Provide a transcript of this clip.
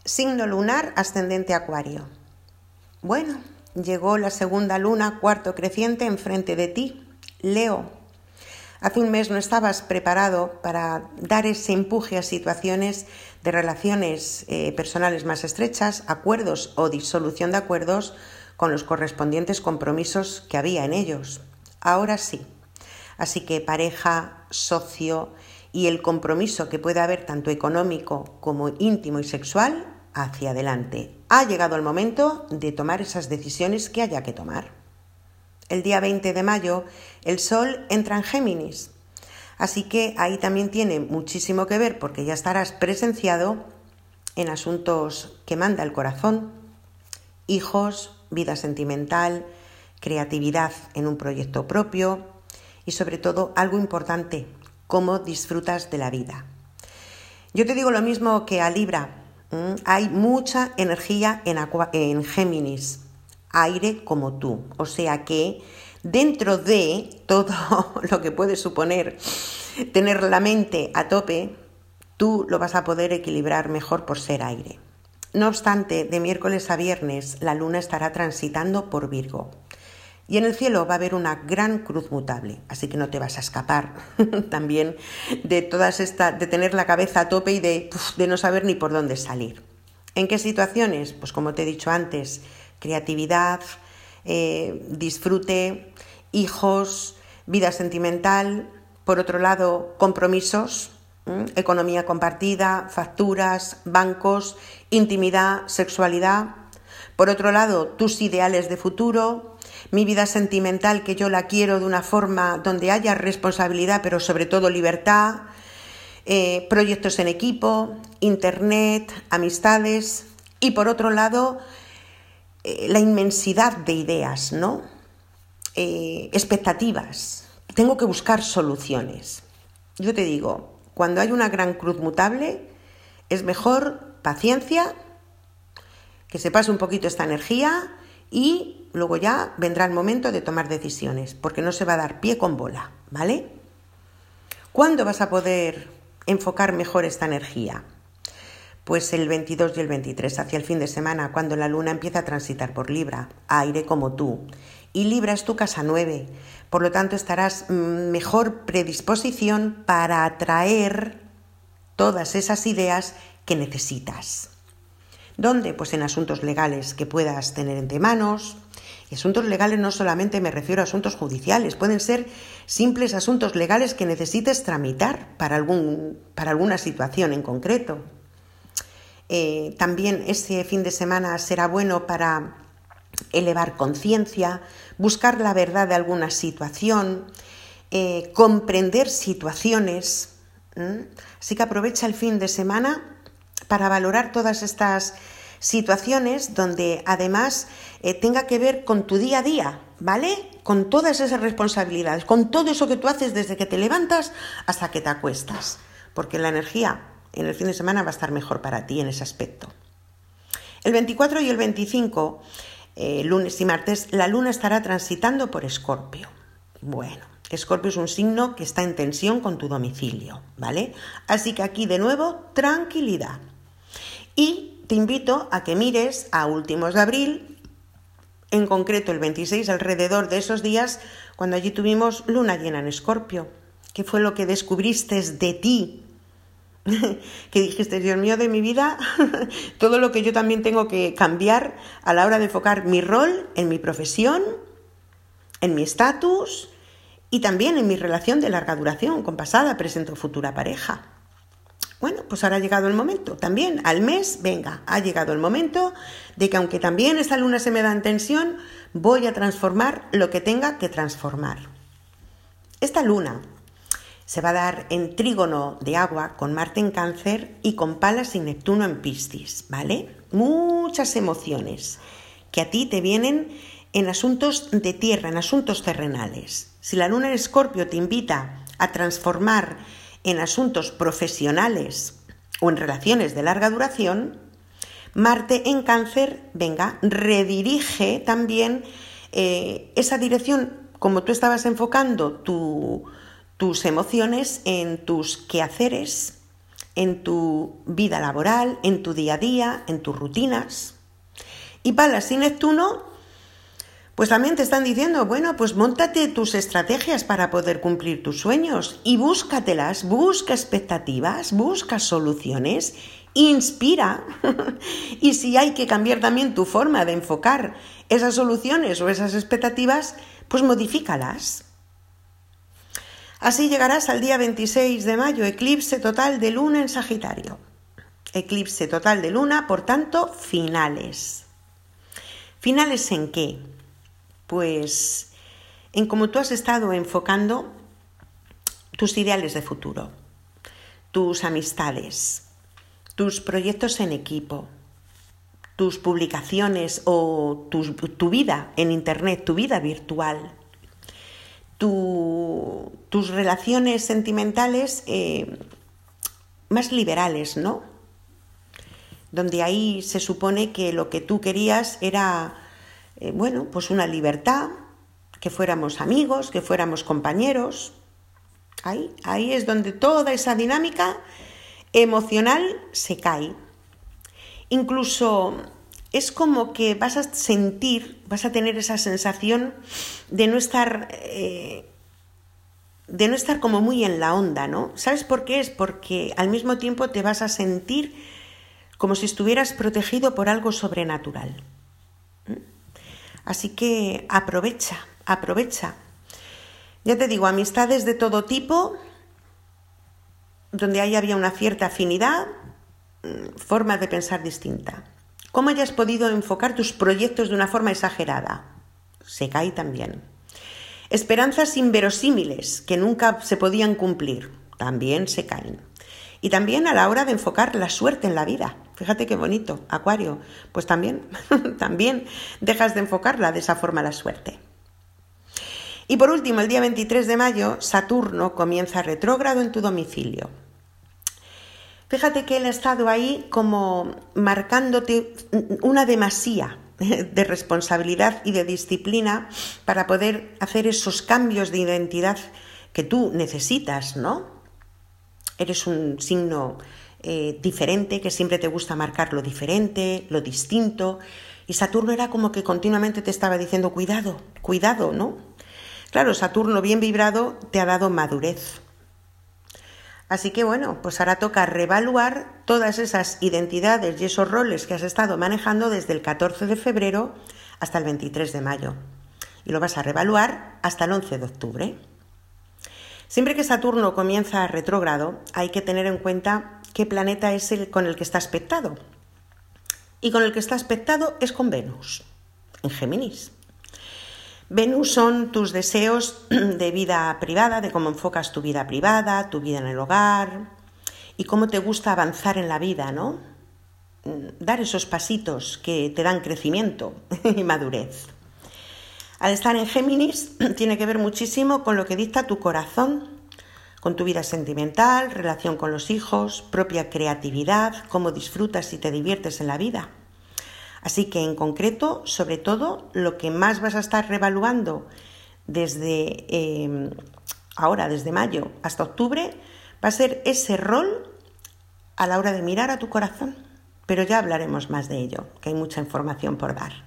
Signo lunar ascendente Acuario. Bueno, llegó la segunda luna, cuarto creciente, enfrente de ti, Leo. Hace un mes no estabas preparado para dar ese empuje a situaciones de relaciones personales más estrechas, acuerdos o disolución de acuerdos con los correspondientes compromisos que había en ellos. Ahora sí. Así que pareja, socio y el compromiso que puede haber tanto económico como íntimo y sexual, hacia adelante. Ha llegado el momento de tomar esas decisiones que haya que tomar. El día 20 de mayo el Sol entra en Géminis, así que ahí también tiene muchísimo que ver porque ya estarás presenciado en asuntos que manda el corazón, hijos, vida sentimental, creatividad en un proyecto propio y sobre todo algo importante, cómo disfrutas de la vida. Yo te digo lo mismo que a Libra. Hay mucha energía en Géminis, aire como tú, o sea que dentro de todo lo que puede suponer tener la mente a tope, tú lo vas a poder equilibrar mejor por ser aire. No obstante, de miércoles a viernes la luna estará transitando por Virgo y en el cielo va a haber una gran cruz mutable, así que no te vas a escapar también de de tener la cabeza a tope y de no saber ni por dónde salir. ¿En qué situaciones? Pues como te he dicho antes, creatividad, disfrute, hijos, vida sentimental, por otro lado, compromisos, economía compartida, facturas, bancos, intimidad, sexualidad. Por otro lado, tus ideales de futuro, mi vida sentimental, que yo la quiero de una forma donde haya responsabilidad, pero sobre todo libertad, proyectos en equipo, internet, amistades y por otro lado, la inmensidad de ideas, ¿no? Expectativas. Tengo que buscar soluciones. Yo te digo, cuando hay una gran cruz mutable, es mejor paciencia, que se pase un poquito esta energía y luego ya vendrá el momento de tomar decisiones, porque no se va a dar pie con bola, ¿vale? ¿Cuándo vas a poder enfocar mejor esta energía? Pues el 22 y el 23, hacia el fin de semana, cuando la luna empieza a transitar por Libra, aire como tú. Y Libra es tu casa 9, por lo tanto estarás mejor predisposición para atraer todas esas ideas que necesitas. ¿Dónde? Pues en asuntos legales que puedas tener entre manos. Y asuntos legales no solamente me refiero a asuntos judiciales, pueden ser simples asuntos legales que necesites tramitar para alguna situación en concreto. También ese fin de semana será bueno para elevar conciencia, buscar la verdad de alguna situación, comprender situaciones. Así que aprovecha el fin de semana para valorar todas estas situaciones donde además tenga que ver con tu día a día, ¿vale? Con todas esas responsabilidades, con todo eso que tú haces desde que te levantas hasta que te acuestas, porque la energía en el fin de semana va a estar mejor para ti en ese aspecto. El 24 y el 25, lunes y martes, la luna estará transitando por Escorpio. Bueno, Escorpio es un signo que está en tensión con tu domicilio, ¿vale? Así que aquí de nuevo, tranquilidad. Y te invito a que mires a últimos de abril, en concreto el 26, alrededor de esos días, cuando allí tuvimos luna llena en Escorpio. ¿Qué fue lo que descubriste de ti? Que dijiste, Dios mío, de mi vida, todo lo que yo también tengo que cambiar a la hora de enfocar mi rol en mi profesión, en mi estatus y también en mi relación de larga duración con pasada, presente o futura pareja. Bueno, pues ahora ha llegado el momento, también al mes, venga, ha llegado el momento de que aunque también esta luna se me da en tensión, voy a transformar lo que tenga que transformar. Esta luna se va a dar en trígono de agua con Marte en Cáncer y con Palas y Neptuno en Piscis, ¿vale? Muchas emociones que a ti te vienen en asuntos de tierra, en asuntos terrenales. Si la luna en Escorpio te invita a transformar en asuntos profesionales o en relaciones de larga duración, Marte en Cáncer, venga, redirige también esa dirección, como tú estabas enfocando tus emociones en tus quehaceres, en tu vida laboral, en tu día a día, en tus rutinas. Y Palas y Neptuno, pues también te están diciendo, bueno, pues móntate tus estrategias para poder cumplir tus sueños y búscatelas, busca expectativas, busca soluciones, inspira. Y si hay que cambiar también tu forma de enfocar esas soluciones o esas expectativas, pues modifícalas. Así llegarás al día 26 de mayo, eclipse total de luna en Sagitario. Eclipse total de luna, por tanto, finales. ¿Finales en qué? Pues en cómo tú has estado enfocando tus ideales de futuro, tus amistades, tus proyectos en equipo, tus publicaciones o tu vida en internet, tu vida virtual, tus relaciones sentimentales más liberales, ¿no? Donde ahí se supone que lo que tú querías era, pues una libertad, que fuéramos amigos, que fuéramos compañeros. Ahí es donde toda esa dinámica emocional se cae. Incluso es como que vas a tener esa sensación de no estar como muy en la onda, ¿no? ¿Sabes por qué? Es porque al mismo tiempo te vas a sentir como si estuvieras protegido por algo sobrenatural. Así que aprovecha. Ya te digo, amistades de todo tipo, donde ahí había una cierta afinidad, forma de pensar distinta. ¿Cómo hayas podido enfocar tus proyectos de una forma exagerada? Se cae también. Esperanzas inverosímiles que nunca se podían cumplir, también se caen. Y también a la hora de enfocar la suerte en la vida. Fíjate qué bonito, Acuario. Pues también dejas de enfocarla de esa forma la suerte. Y por último, el día 23 de mayo, Saturno comienza retrógrado en tu domicilio. Fíjate que él ha estado ahí como marcándote una demasía de responsabilidad y de disciplina para poder hacer esos cambios de identidad que tú necesitas, ¿no? Eres un signo diferente, que siempre te gusta marcar lo diferente, lo distinto, y Saturno era como que continuamente te estaba diciendo cuidado, ¿no? Claro, Saturno bien vibrado te ha dado madurez. Así que bueno, pues ahora toca reevaluar todas esas identidades y esos roles que has estado manejando desde el 14 de febrero hasta el 23 de mayo. Y lo vas a reevaluar hasta el 11 de octubre. Siempre que Saturno comienza retrógrado, hay que tener en cuenta qué planeta es el con el que está aspectado. Y con el que está aspectado es con Venus, en Géminis. Venus son tus deseos de vida privada, de cómo enfocas tu vida privada, tu vida en el hogar y cómo te gusta avanzar en la vida, ¿no? Dar esos pasitos que te dan crecimiento y madurez. Al estar en Géminis tiene que ver muchísimo con lo que dicta tu corazón, con tu vida sentimental, relación con los hijos, propia creatividad, cómo disfrutas y te diviertes en la vida. Así que en concreto, sobre todo, lo que más vas a estar reevaluando desde mayo hasta octubre, va a ser ese rol a la hora de mirar a tu corazón. Pero ya hablaremos más de ello, que hay mucha información por dar.